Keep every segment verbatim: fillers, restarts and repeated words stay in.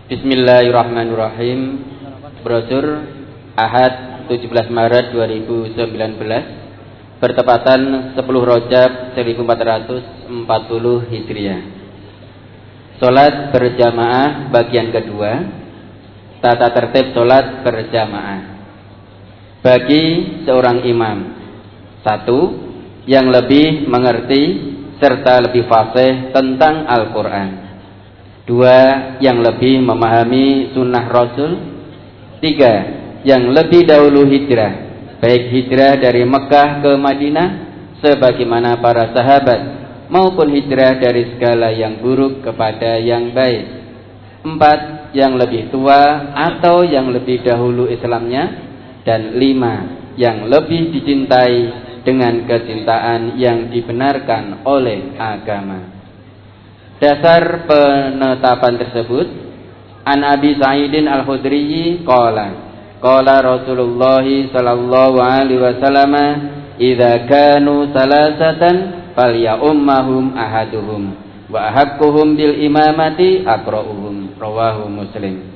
Bismillahirrahmanirrahim. Brosur Ahad tujuh belas Maret dua ribu sembilan belas bertepatan sepuluh Rajab seribu empat ratus empat puluh Hijriah. Salat berjamaah bagian kedua. Tata tertib salat berjamaah. Bagi seorang imam, satu, yang lebih mengerti serta lebih fasih tentang Al-Quran. Dua, yang lebih memahami sunnah Rasul. Tiga, yang lebih dahulu hijrah, baik hijrah dari Mekah ke Madinah sebagaimana para sahabat, maupun hijrah dari segala yang buruk kepada yang baik. Empat, yang lebih tua atau yang lebih dahulu Islamnya. Dan lima, yang lebih dicintai dengan kecintaan yang dibenarkan oleh agama. Dasar penetapan tersebut, An Abi Sa'idin Al-Khudri qala qala Rasulullah sallallahu alaihi wasallam, idza kanu salasatan falyummahum ahaduhum wa ahaqquhum bil imamati aqra'uhum. Rawahu Muslim.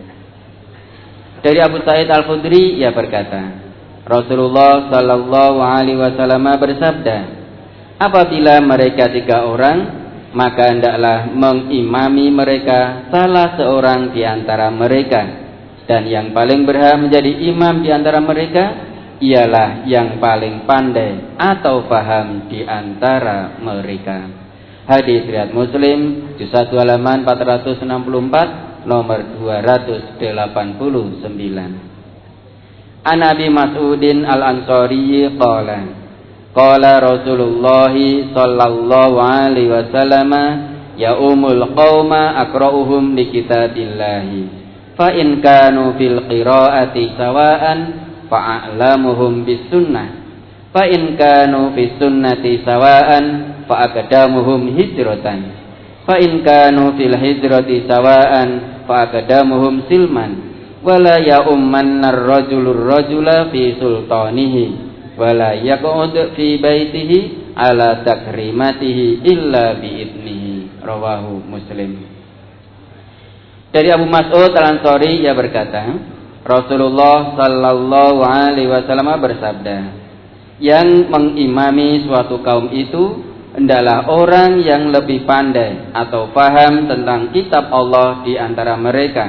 Dari Abu Sa'id Al-Khudri, ia berkata, Rasulullah sallallahu alaihi wasallam bersabda, apabila mereka tiga orang, maka hendaklah mengimami mereka salah seorang di antara mereka, dan yang paling berhak menjadi imam di antara mereka ialah yang paling pandai atau paham di antara mereka. Hadis riwayat Muslim, juz satu halaman empat ratus enam puluh empat, nomor dua ratus delapan puluh sembilan. An Abi Mas'udin Al-Ansari qala qala Rasulullah sallallahu alaihi wasallam, ya umul qauma aqra'uhum li kitabillahi fa in kanu fil qira'ati sawa'an fa'alamuhum bis sunnah fa in kanu bis sunnati sawa'an fa aqdamuhum hijratan fa in kanu fil hijrati sawa'an fa aqdamuhum silman wala ya ummannar rajulur rajula fi sultanihi wala yaqud fi baitihi ala takrimatihi illa biidnihi. Rawahu Muslim. Dari Abu Mas'ud Al-Ansari, ia berkata, Rasulullah sallallahu alaihi wasallam bersabda, yang mengimami suatu kaum itu hendaklah orang yang lebih pandai atau paham tentang kitab Allah di antara mereka.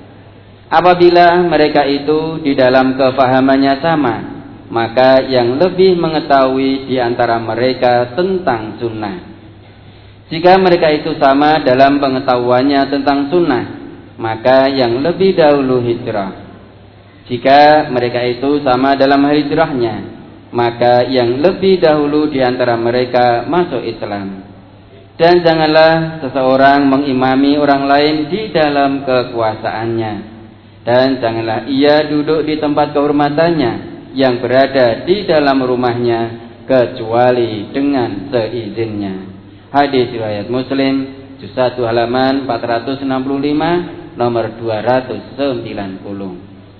Apabila mereka itu di dalam kefahamannya sama, maka yang lebih mengetahui di antara mereka tentang sunnah. Jika mereka itu sama dalam pengetahuannya tentang sunnah, maka yang lebih dahulu hijrah. Jika mereka itu sama dalam hijrahnya, maka yang lebih dahulu di antara mereka masuk Islam. Dan janganlah seseorang mengimami orang lain di dalam kekuasaannya. Dan janganlah ia duduk di tempat kehormatannya yang berada di dalam rumahnya kecuali dengan seizinnya. Hadis riwayat Muslim, juz satu halaman empat ratus enam puluh lima, nomor dua ratus sembilan puluh.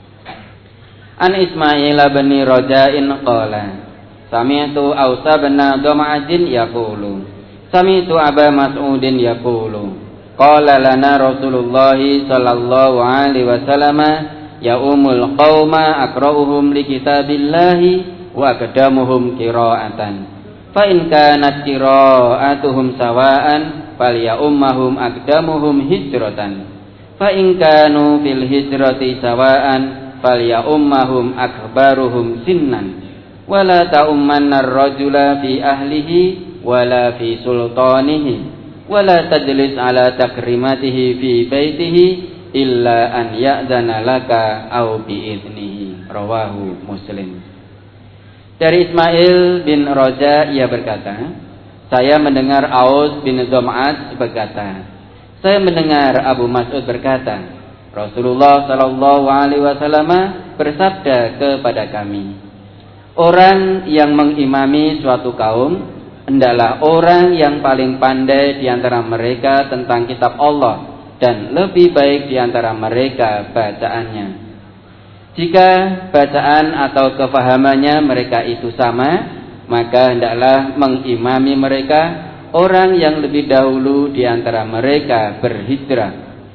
An Ismail bin Raja'in qala sami'tu Ausa bin Dam'ajin yaqulu sami'tu Aba Mas'udin yaqulu qala lana Rasulullah sallallahu alaihi wasallam, ya umul qauma aqra'uhum li kitabillahi wa aqdamuhum qira'atan fa in kanat qira'atuhum sawa'an falya ummahum aqdamuhum hijratan fa in kanu fil hijrati sawa'an falya ummahum akbaruhum sinnan wala ta'ummanna ar-rajula fi ahlihi wala fi sultanihi wala tajlis ala takrimatihi fi baitihi illa an ya'zana laka au bi'idnihi. Rawahu Muslim. Dari Ismail bin Raja, ia berkata, saya mendengar Aus bin Zam'at berkata, saya mendengar Abu Mas'ud berkata, Rasulullah sallallahu alaihi wasallam bersabda kepada kami, orang yang mengimami suatu kaum hendaklah orang yang paling pandai di antara mereka tentang kitab Allah dan lebih baik di antara mereka bacaannya. Jika bacaan atau kefahamannya mereka itu sama, maka hendaklah mengimami mereka orang yang lebih dahulu di antara mereka berhijrah.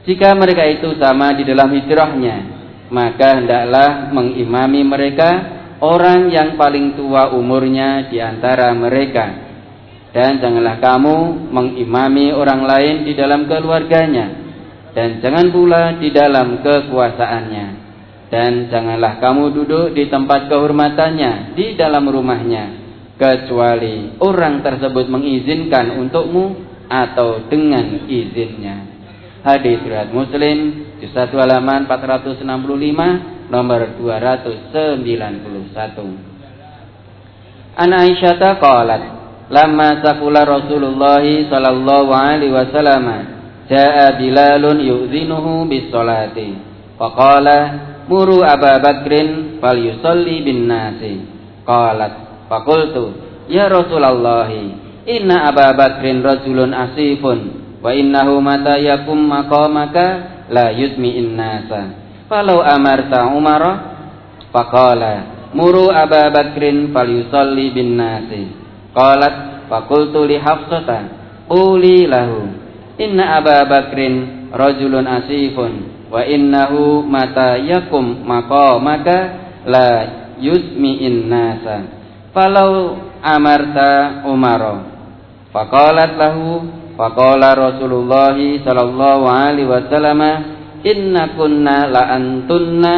Jika mereka itu sama di dalam hijrahnya, maka hendaklah mengimami mereka orang yang paling tua umurnya di antara mereka. Dan janganlah kamu mengimami orang lain di dalam keluarganya, dan jangan pula di dalam kekuasaannya, dan janganlah kamu duduk di tempat kehormatannya di dalam rumahnya, kecuali orang tersebut mengizinkan untukmu atau dengan izinnya. Hadis riwayat Muslim, juz satu halaman empat ratus enam puluh lima, nomor dua ratus sembilan puluh satu. An Aisyah qalat, lamma saqula Rasulullah sallallahu alaihi wasallam, jaa Bilalun yu'zinuhu bis-sholati. Faqala, muru Aba Bakrin falyusalli bin-nasi. Qalat, faqultu, ya Rasulullah, inna Aba Bakrin rajulun asifun, wa innahu mata yakum maqamaka la yusmi'in nasa. Falau amarta Umara, faqala, muru Aba Bakrin falyusalli bin-nasi. Qalat, faqultu li Hafsata, quli lahu, inna Aba Bakrin rajulun asifun, wa innahu mata yakum maqamaka la yusmi'in nasa. Falau amarta Umara. Faqalat lahu, faqala Rasulullah sallallahu alaihi wasallam, inna kunna la antunna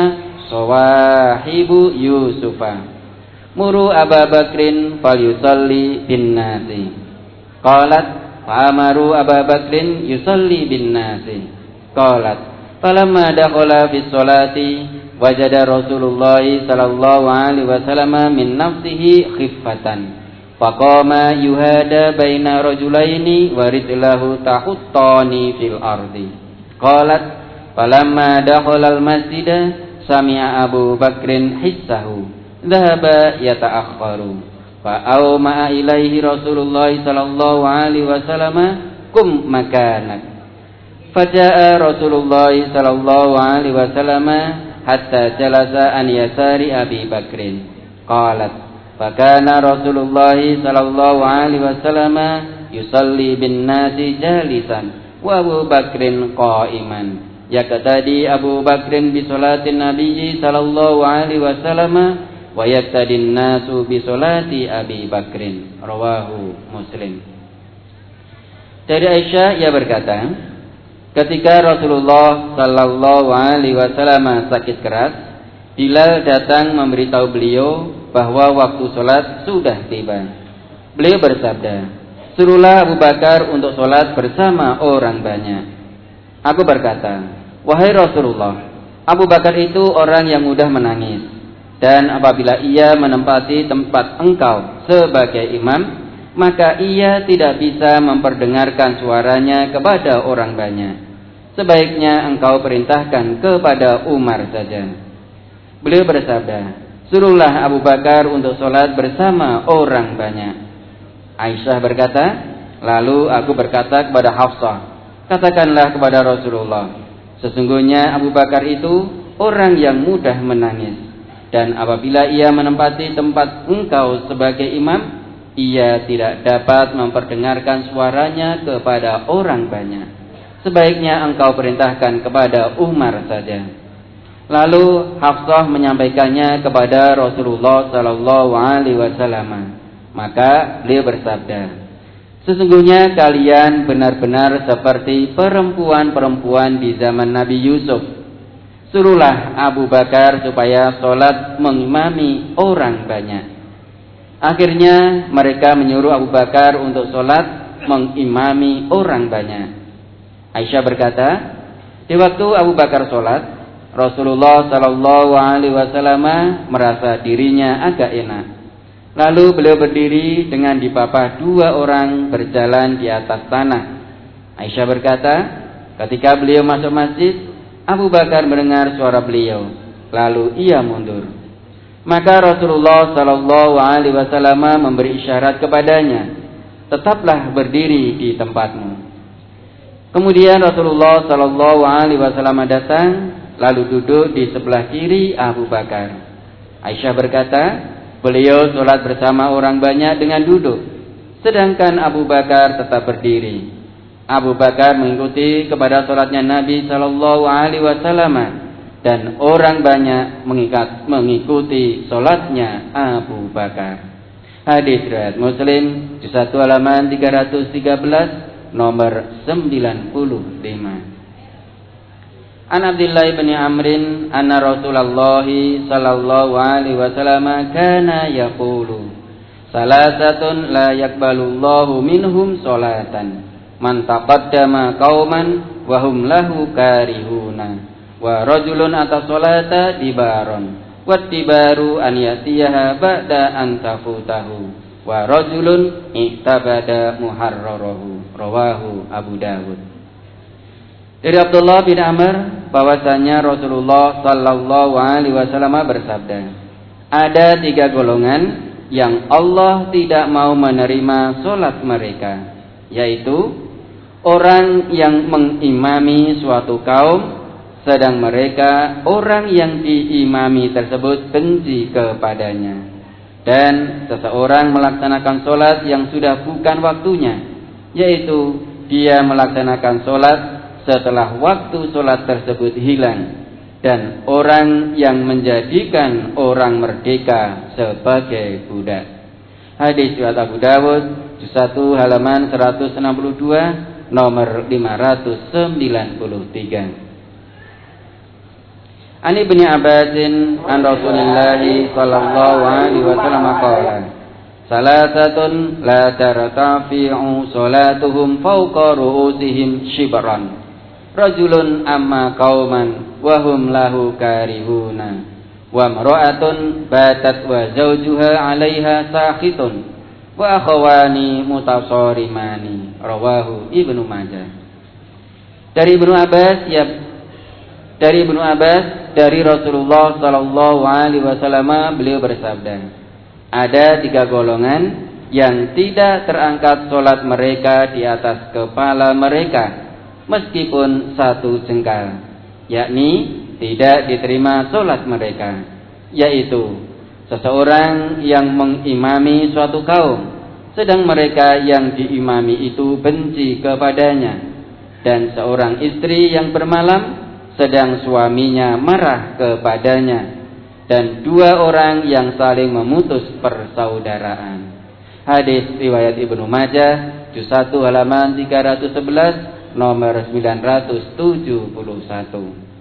sawahibu Yusufa. Muru Aba Bakrin falyusalli bin nasi. Qalat, fa amaru Aba Bakrin yusalli bin nasi. Qalat, falamma dakhala bis sholati wajada Rasulullah sallallahu alaihi wasallam min nafsihi khiffatan. Faqama yuhada baina rajulaini wa rijlahu tahuttani fil ardi. Qalat, falamma dakhala al masjida sami'a Abu Bakrin hissahu, dhahaba yata'akhkharu. Fa awma'a ilaihi Rasulullah sallallahu alaihi wasallam, kum makanak. Faja'a Rasulullah sallallahu alaihi wasallam hatta jalasa an yasari Abi Bakrin. Qalat, fakana Rasulullah sallallahu alaihi wasallam yusalli bin nasi jalisan wa Abu Bakrin qa'iman. Yaqtadi Abu Bakrin bi salatin Nabi sallallahu alaihi wasallam wa yaqtadin nasu bi salati Abi Bakrin. Rawahu Muslim. Dari Aisyah, ia berkata, ketika Rasulullah sallallahu alaihi wasallam sakit keras, Bilal datang memberitahu beliau bahwa waktu sholat sudah tiba. Beliau bersabda, suruhlah Abu Bakar untuk sholat bersama orang banyak. Aku berkata, wahai Rasulullah, Abu Bakar itu orang yang mudah menangis, dan apabila ia menempati tempat engkau sebagai imam, maka ia tidak bisa memperdengarkan suaranya kepada orang banyak. Sebaiknya engkau perintahkan kepada Umar saja. Beliau bersabda, suruhlah Abu Bakar untuk sholat bersama orang banyak. Aisyah berkata, lalu aku berkata kepada Hafsah, katakanlah kepada Rasulullah, sesungguhnya Abu Bakar itu orang yang mudah menangis, dan apabila ia menempati tempat engkau sebagai imam, ia tidak dapat memperdengarkan suaranya kepada orang banyak. Sebaiknya engkau perintahkan kepada Umar saja. Lalu Hafsah menyampaikannya kepada Rasulullah sallallahu alaihi wasallam. Maka beliau bersabda, sesungguhnya kalian benar-benar seperti perempuan-perempuan di zaman Nabi Yusuf. Suruhlah Abu Bakar supaya sholat mengimami orang banyak. Akhirnya mereka menyuruh Abu Bakar untuk sholat mengimami orang banyak. Aisyah berkata, di waktu Abu Bakar sholat, Rasulullah sallallahu alaihi wasallam merasa dirinya agak enak. Lalu beliau berdiri dengan dipapah dua orang berjalan di atas tanah. Aisyah berkata, ketika beliau masuk masjid, Abu Bakar mendengar suara beliau, lalu ia mundur. Maka Rasulullah sallallahu alaihi wasallam memberi isyarat kepadanya, tetaplah berdiri di tempatmu. Kemudian Rasulullah sallallahu alaihi wasallam datang, lalu duduk di sebelah kiri Abu Bakar. Aisyah berkata, beliau sholat bersama orang banyak dengan duduk, sedangkan Abu Bakar tetap berdiri. Abu Bakar mengikuti kepada salatnya Nabi sallallahu alaihi wasallam dan orang banyak mengikat, mengikuti salatnya Abu Bakar. Hadis riwayat Muslim juz satu halaman tiga ratus tiga belas nomor sembilan puluh lima. An Abdullah bin Amrin anna Rasulullah sallallahu alaihi wasallam kana yaqulu salasatun la yaqbalullahu minhum salatan man taqaddama qauman wa hum lahu karihuna wa rajulun ata salata dibaron wa tibaru an yatiyaha ba'da an tafutahu wa rajulun ihtabada muharrarahu rawahu Abu Dawud. Dari Abdullah bin Amr bahwasanya Rasulullah sallallahu alaihi wasallam bersabda, ada tiga golongan yang Allah tidak mau menerima salat mereka, yaitu orang yang mengimami suatu kaum sedang mereka orang yang diimami tersebut benci kepadanya, dan seseorang melaksanakan salat yang sudah bukan waktunya, yaitu dia melaksanakan salat setelah waktu salat tersebut hilang, dan orang yang menjadikan orang merdeka sebagai budak. Hadis riwayat Abu Dawud juz satu halaman seratus enam puluh dua nomor lima ratus sembilan puluh tiga. An Ibnu Abbasin an Rasulillah sallallahu alaihi wasallam qala salasatun la tartafi'u salatuhum fawqa ru'usihim shibran rajulun amma qauman wa hum lahu karihuna wa imra'atun batat wa zawjuha 'alaiha sakhitun wa akhawani mutasarimani rawahu Ibnu Majah. Dari Ibnu Abbas ya dari Ibnu Abbas dari Rasulullah sallallahu alaihi wasallam beliau bersabda, ada tiga golongan yang tidak terangkat salat mereka di atas kepala mereka meskipun satu jengkal, yakni tidak diterima salat mereka, yaitu seseorang yang mengimami suatu kaum sedang mereka yang diimami itu benci kepadanya, dan seorang istri yang bermalam sedang suaminya marah kepadanya, dan dua orang yang saling memutus persaudaraan. Hadis riwayat Ibnu Majah juz satu halaman tiga ratus sebelas nomor sembilan ratus tujuh puluh satu.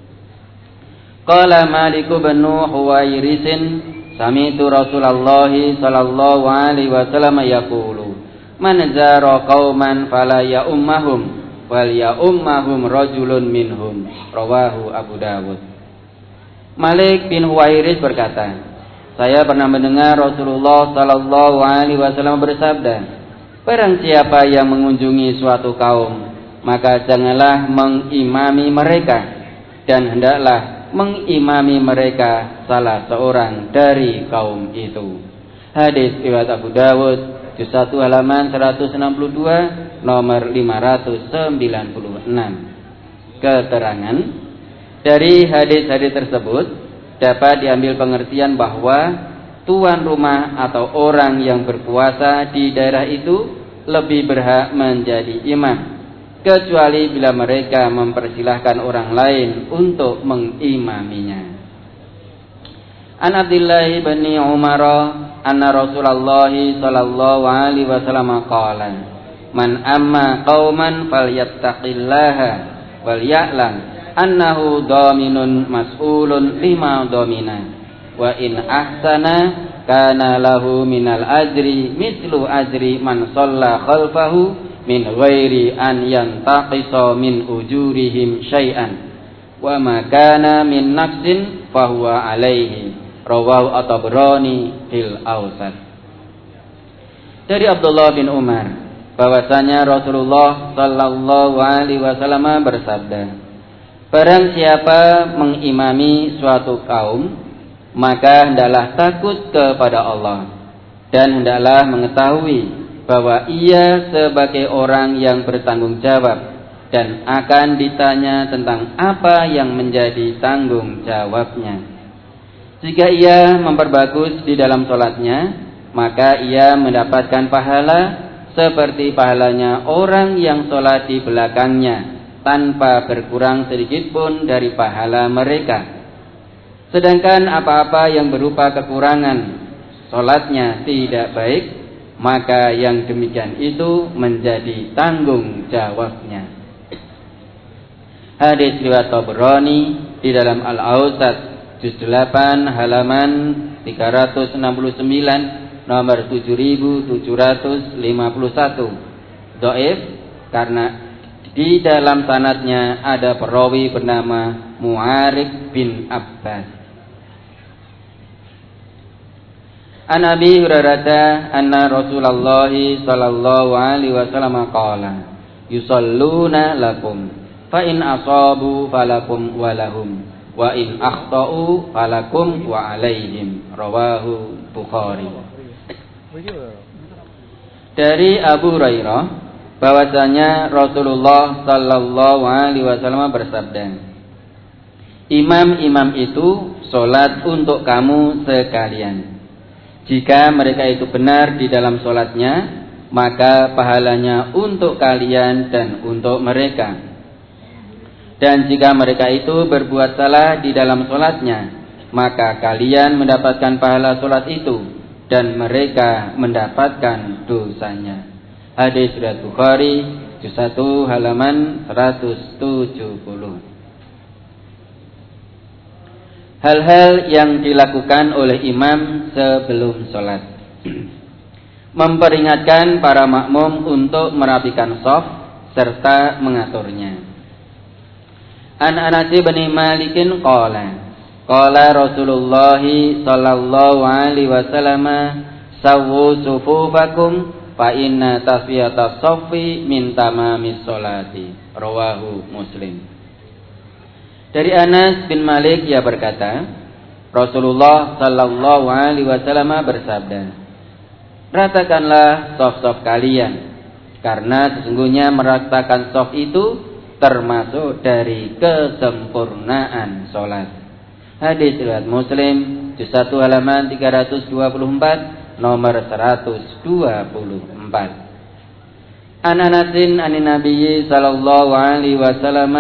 Qala Malik bin Huwairisin sami'tu Rasulullah sallallahu alaihi wasallam yaqulu man zara qauman fala ya ummahum wal ya ummahum rajulun minhum rawahu Abu Dawud. Malik bin Huwairis berkata, saya pernah mendengar Rasulullah sallallahu alaihi wasallam bersabda, barang siapa yang mengunjungi suatu kaum, maka janganlah mengimami mereka, dan hendaklah mengimami mereka salah seorang dari kaum itu. Hadis riwayat Abu Dawud juz satu halaman seratus enam puluh dua nomor lima ratus sembilan puluh enam. Keterangan dari hadis-hadis tersebut dapat diambil pengertian bahwa tuan rumah atau orang yang berpuasa di daerah itu lebih berhak menjadi imam, kecuali bila mereka mempersilahkan orang lain untuk mengimaminya. An Abdullah bin Umar anna Rasulullah sallallahu alaihi wasallam qala man amma qauman falyattaqillaha wal ya'lam annahu dhaminun mas'ulun lima dhamina wa in ahsana kana lahu minal ajri mithlu ajri man shalla khalfahu min ghairi an yantaqisa min ujurihim syai'an wa ma kana min nafsin fahuwa alaihi rawahu at-Tabrani fil Awsat. Dari Abdullah bin Umar bahwasanya Rasulullah sallallahu alaihi wasallam bersabda, barang siapa mengimami suatu kaum, maka hendaklah takut kepada Allah dan hendaklah mengetahui bahwa ia sebagai orang yang bertanggung jawab dan akan ditanya tentang apa yang menjadi tanggung jawabnya. Jika ia memperbagus di dalam sholatnya, maka ia mendapatkan pahala seperti pahalanya orang yang sholat di belakangnya, tanpa berkurang sedikit pun dari pahala mereka. Sedangkan apa-apa yang berupa kekurangan sholatnya tidak baik, maka yang demikian itu menjadi tanggung jawabnya. Hadis riwayat Tabrani di dalam Al-Awsat juz delapan halaman tiga ratus enam puluh sembilan nomor tujuh ribu tujuh ratus lima puluh satu. Dhaif karena di dalam sanadnya ada perawi bernama Mu'arik bin Abbas. An Abi Hurairah anna Rasulullah sallallahu alaihi wasallam qala yusalluna lakum fa in asabu falakum wa lahum wa in akhtau falakum wa alaihim. Rawahu Bukhari. Dari Abu Hurairah bahwasanya Rasulullah sallallahu alaihi wasallam bersabda, imam-imam itu solat untuk kamu sekalian. Jika mereka itu benar di dalam solatnya, maka pahalanya untuk kalian dan untuk mereka. Dan jika mereka itu berbuat salah di dalam solatnya, maka kalian mendapatkan pahala solat itu dan mereka mendapatkan dosanya. Hadis riwayat Bukhari juz satu halaman seratus tujuh puluh. Hal-hal yang dilakukan oleh imam sebelum sholat. Memperingatkan para makmum untuk merapikan shaf serta mengaturnya. An Anas bin Malik qala qala Rasulullah sallallahu alaihi wasallam sawwu sufufakum fa inna tasfiyatas shaffi min tamamis sholati. Rawahu Muslim. Dari Anas bin Malik ia berkata, Rasulullah sallallahu alaihi wasallam bersabda, ratakanlah shaf-shaf kalian, karena sesungguhnya meratakan shaf itu termasuk dari kesempurnaan sholat. Hadis riwayat Muslim juz satu halaman tiga ratus dua puluh empat nomor seratus dua puluh empat. An Anasin anin Nabi sallallahu alaihi wasallam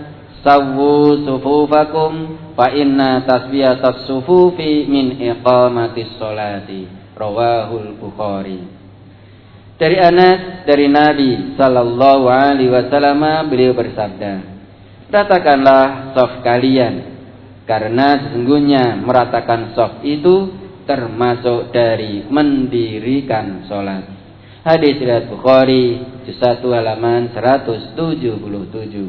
sawwu sufufakum fa inna tasbiyatas sufufi min iqamatis sholati. Rawahul Bukhari. Dari Anas dari Nabi sallallahu alaihi wasallam beliau bersabda, ratakanlah shaf kalian, karena sesungguhnya meratakan shaf itu termasuk dari mendirikan sholat. Hadis riwayat Bukhari juz satu halaman seratus tujuh puluh tujuh.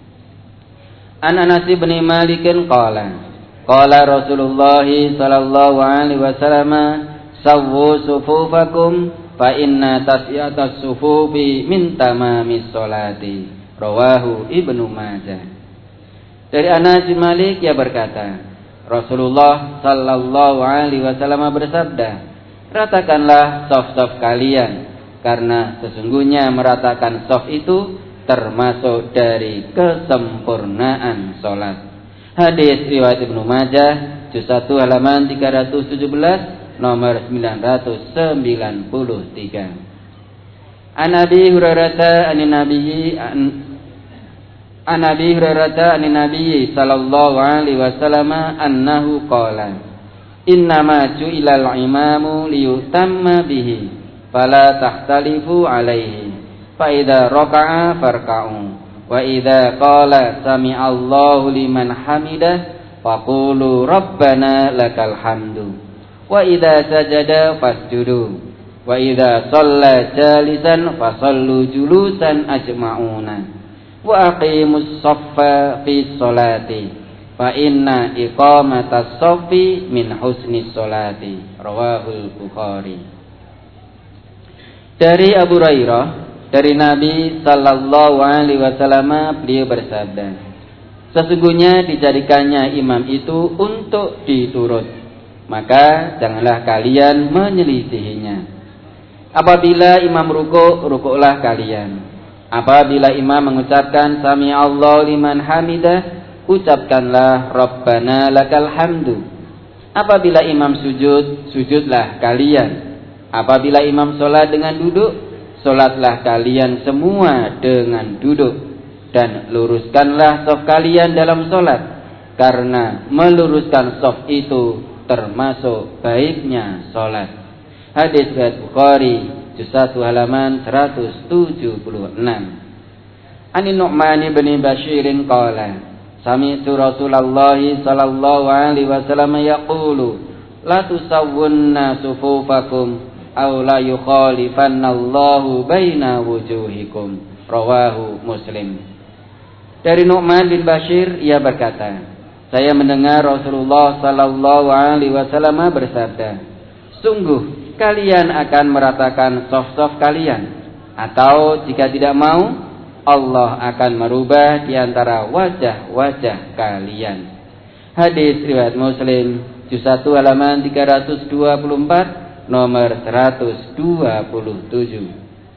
An Anas bin Malik qala qala Rasulullah sallallahu alaihi wasallam sawwu sufufakum fa inna tasyatas sufufi min tamamis sholati. Rawahu Ibnu Majah. Dari Anas bin Malik ia berkata, Rasulullah sallallahu alaihi wasallam bersabda, ratakanlah shaf-shaf kalian, karena sesungguhnya meratakan shaf itu termasuk dari kesempurnaan sholat. Hadis riwayat Ibnu Majah juz satu halaman tiga ratus tujuh belas nomor sembilan ratus sembilan puluh tiga. An Abi Hurairah an Nabi An Abi Hurairah an Nabi sallallahu alaihi wasallam annahu qala innama ju'ilal imamu liyutamma bihi fala tahtalifu alaihi fa idza raka'a farka'u wa idza qala sami'allahu liman hamidah faqulu rabbana lakal hamdu wa idza sajada fasjudu wa idza shalla jalisan fasallu julusan ajma'una wa aqimus shaffa fi sholati fa inna iqamatas shaffi min husnis sholati. Rawahul Bukhari. Dari Abu Hurairah dari Nabi sallallahu alaihi wasallam beliau bersabda, sesungguhnya dijadikannya imam itu untuk diturut, maka janganlah kalian menyelisihinya. Apabila imam rukuk, rukuklah kalian. Apabila imam mengucapkan sami Allah liman hamidah, ucapkanlah Rabbana lakal hamdu. Apabila imam sujud, sujudlah kalian. Apabila imam sholat dengan duduk, Salatlah kalian semua dengan duduk, dan luruskanlah shaf kalian dalam salat, karena meluruskan shaf itu termasuk baiknya salat. Hadis riwayat Bukhari, juz satu halaman seratus tujuh puluh enam. An Nu'man bin Bashir qala, sami'tu Rasulullah sallallahu alaihi wasallam yaqulu, la tusawwunna sufufakum aw la yukhalifannallahu baina wujuhikum. Rawahu Muslim. Dari Nu'man bin Bashir, ia berkata, saya mendengar Rasulullah sallallahu alaihi wasallam bersabda, sungguh kalian akan meratakan shaf-shaf kalian, atau jika tidak mau, Allah akan merubah di antara wajah-wajah kalian. Hadis riwayat Muslim, juz satu halaman tiga ratus dua puluh empat, nomor seratus dua puluh tujuh.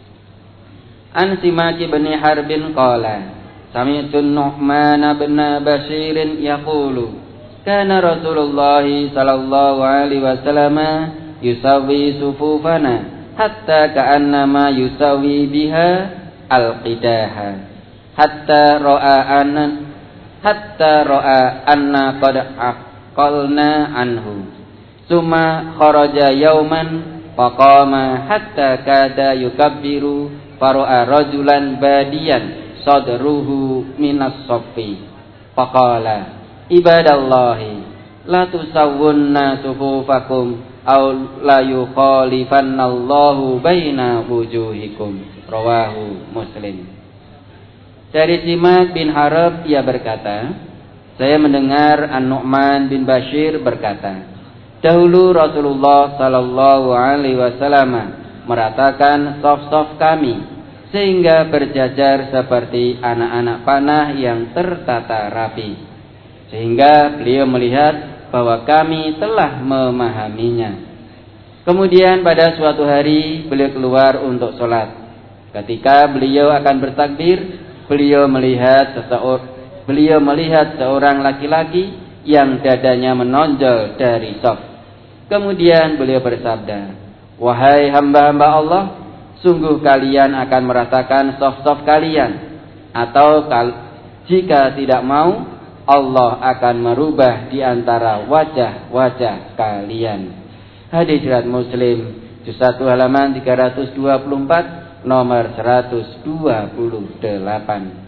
An Simak bin Harbin qala, sami'tu Nu'man bin Bashir yaqulu, kana Rasulullah sallallahu alaihi wasallam yusawi sufufana hatta ka'annama yusawi biha al-qidaha hatta ra'a anna hatta ra'a anna qad aqalna anhu summa kharaja yauman faqama hatta kada yukabbiru fara'a rajulan badiyan sadruhu minas saffi faqala ibadallahi la tusawwunna sufufakum aw la yukhalifannallahu baina wujuhikum. Rawahu Muslim. Dari Simak bin Harb, ia berkata, saya mendengar An-Nu'man bin Bashir berkata, dahulu Rasulullah sallallahu alaihi wasallam meratakan shaf-shaf kami sehingga berjajar seperti anak-anak panah yang tertata rapi, sehingga beliau melihat bahwa kami telah memahaminya. Kemudian pada suatu hari beliau keluar untuk sholat. Ketika beliau akan bertakbir, beliau melihat seseorang, beliau melihat seorang laki-laki yang dadanya menonjol dari shaf. Kemudian beliau bersabda, wahai hamba-hamba Allah, sungguh kalian akan meratakan shaf-shaf kalian, atau jika tidak mau, Allah akan merubah di antara wajah-wajah kalian. Hadis riwayat Muslim, juz satu halaman tiga ratus dua puluh empat, nomor seratus dua puluh delapan.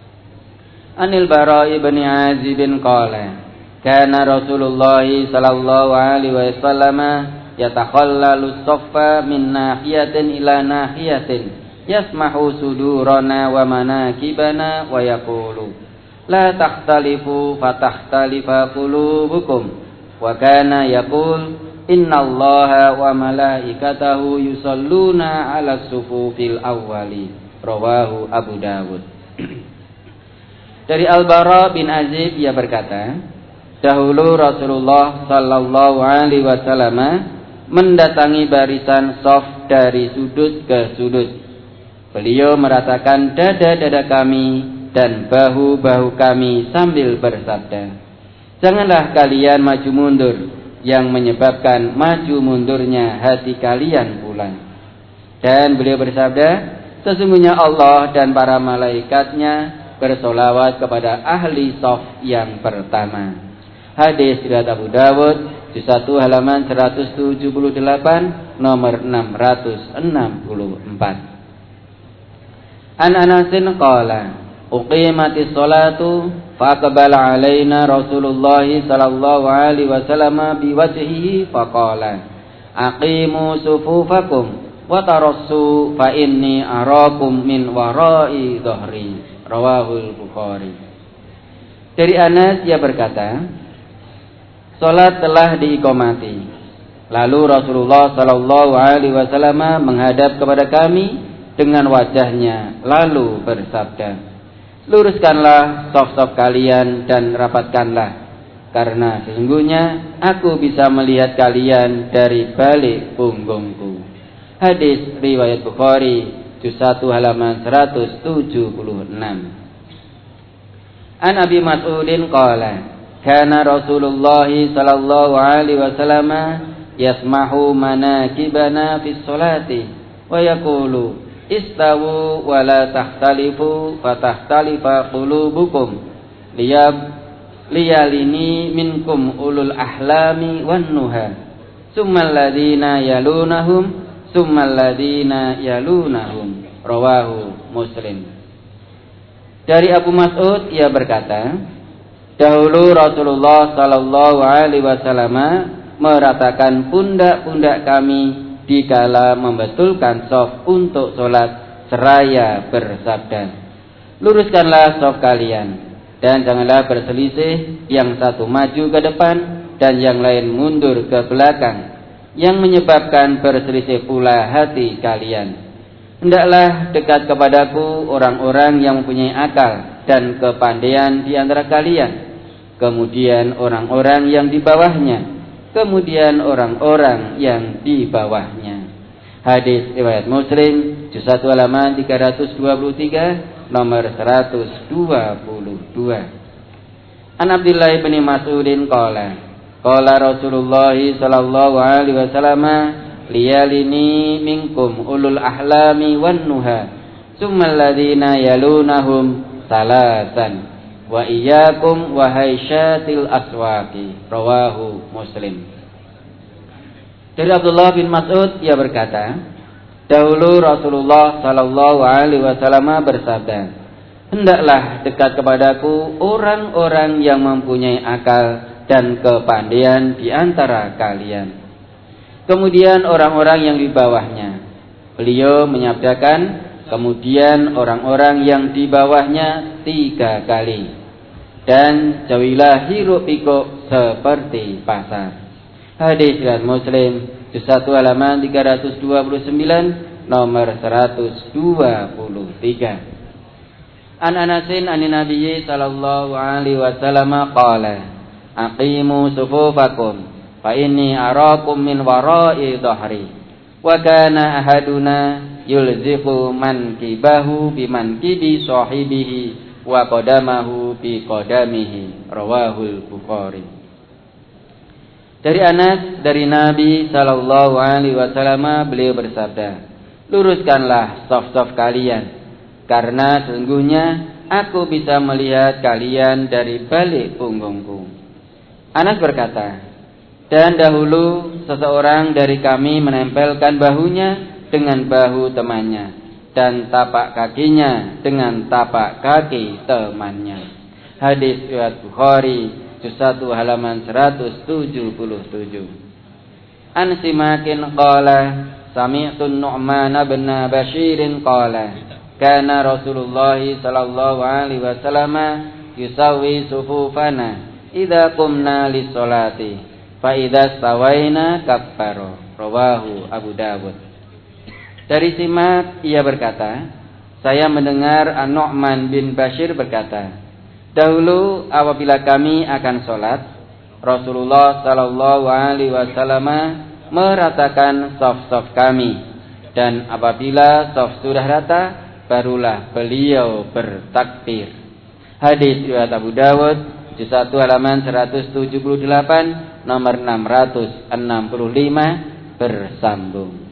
Anil Bara bin Azib qala, kana Rasulullah sallallahu alaihi wasallam yatakhallalu as-saffa min nahiyatin ila nahiyatin yasmahu sudurana wa manakibana wa yaqulu la takhtalifu fatakhtalifa qulubukum wa kana yaqul innallaha wa malaikatahu yusalluna 'alas sufufil awwali. Rawahu Abu Dawud. Dari Al-Bara bin Azib, ia berkata, dahulu Rasulullah sallallahu alaihi wasallam mendatangi barisan shaf dari sudut ke sudut. Beliau meratakan dada-dada kami dan bahu-bahu kami sambil bersabda, janganlah kalian maju mundur, yang menyebabkan maju mundurnya hati kalian pula. Dan beliau bersabda, sesungguhnya Allah dan para malaikatnya bersolawat kepada ahli shaf yang pertama. Hadis riwayat Abu Dawud, juz satu halaman seratus tujuh puluh delapan, nomor enam ratus enam puluh empat. An Anasin qala, uqimatis salatu faqbala alaina Rasulullah sallallahu alaihi wasallam biwajhihi faqala aqimu sufufakum wa tarassu fa inni arakum min wara'i dhahri. Rawahul Bukhari. Dari Anas, ia berkata, salat telah diiqamati, lalu Rasulullah sallallahu alaihi wasallam menghadap kepada kami dengan wajahnya lalu bersabda, luruskanlah shaf-shaf kalian dan rapatkanlah, karena sesungguhnya aku bisa melihat kalian dari balik punggungku. Hadis riwayat Bukhari, juz satu halaman seratus tujuh puluh enam. An Abi Mas'udin qala, kana Rasulullah sallallahu alaihi wasallam yasmahu manakibana fi sholati wa yaqulu istawu wa la tahtalifu fatahhtalifa qulubukum liyab liyalini minkum ulul ahlami wan nuha summal ladzina yalunahum summal ladzina yalunahum. Rawahu Muslim. Dari Abu Mas'ud ia berkata, dahulu Rasulullah sallallahu alaihi wasallam meratakan pundak-pundak kami dikala membetulkan shaf untuk sholat seraya bersabda, luruskanlah shaf kalian dan janganlah berselisih, yang satu maju ke depan dan yang lain mundur ke belakang, yang menyebabkan berselisih pula hati kalian. Hendaklah dekat kepadaku orang-orang yang mempunyai akal dan kepandaian di antara kalian, kemudian orang-orang yang di bawahnya, kemudian orang-orang yang di bawahnya. Hadis riwayat Muslim, juz satu halaman tiga ratus dua puluh tiga, nomor seratus dua puluh dua. An Abdullah bin Mas'udin qala, qala Rasulullah sallallahu alaihi wasallam, liyalini minkum ulul ahlami wan nuha summal ladzina yalunahum salasan wa iyyakum wa haisyatil aswaqi. Rawahu Muslim. Dari Abdullah bin Mas'ud ia berkata, dahulu Rasulullah sallallahu alaihi wasallam bersabda, hendaklah dekat kepadaku orang-orang yang mempunyai akal dan kepandaian di antara kalian, kemudian orang-orang yang di bawahnya. Beliau menyabdakan, kemudian orang-orang yang di bawahnya tiga kali. Dan jauhilah hiruk pikuk seperti pasar. Hadis riwayat Muslim, juz satu halaman tiga ratus dua puluh sembilan, nomor seratus dua puluh tiga. An Anasin anin Nabiyyi sallallahu alaihi wasallam qala, aqimu sufufakum fa inni arakum min wara'i dhahri wa kana ahaduna yulziqu mankibahu bimankibi sahibihi wa qadamahu bi qadamihi. Rawahul Bukhari. Dari Anas dari Nabi sallallahu alaihi wasallam beliau bersabda, luruskanlah saf-saf kalian karena sesungguhnya aku bisa melihat kalian dari balik punggungku. Anas berkata, dan dahulu seseorang dari kami menempelkan bahunya dengan bahu temannya dan tapak kakinya dengan tapak kaki temannya. Hadis riwayat Bukhari, juz satu halaman seratus tujuh puluh tujuh. An Simakin qala, sami'tu Nu'man bin Bashir qala, kana Rasulullah sallallahu alaihi wasallam yusawwi sufufana idza qumna lis-sholati fa idza stawaina kaffaro. Rawahu Abu Dawud. Dari Simak ia berkata, saya mendengar An-Nu'man bin Bashir berkata, dahulu apabila kami akan sholat, Rasulullah sallallahu alaihi wasallam meratakan shaf-shaf kami, dan apabila shaf sudah rata, barulah beliau bertakbir. Hadis riwayat Abu Dawud, juz satu halaman seratus tujuh puluh delapan, nomor enam ratus enam puluh lima, bersambung.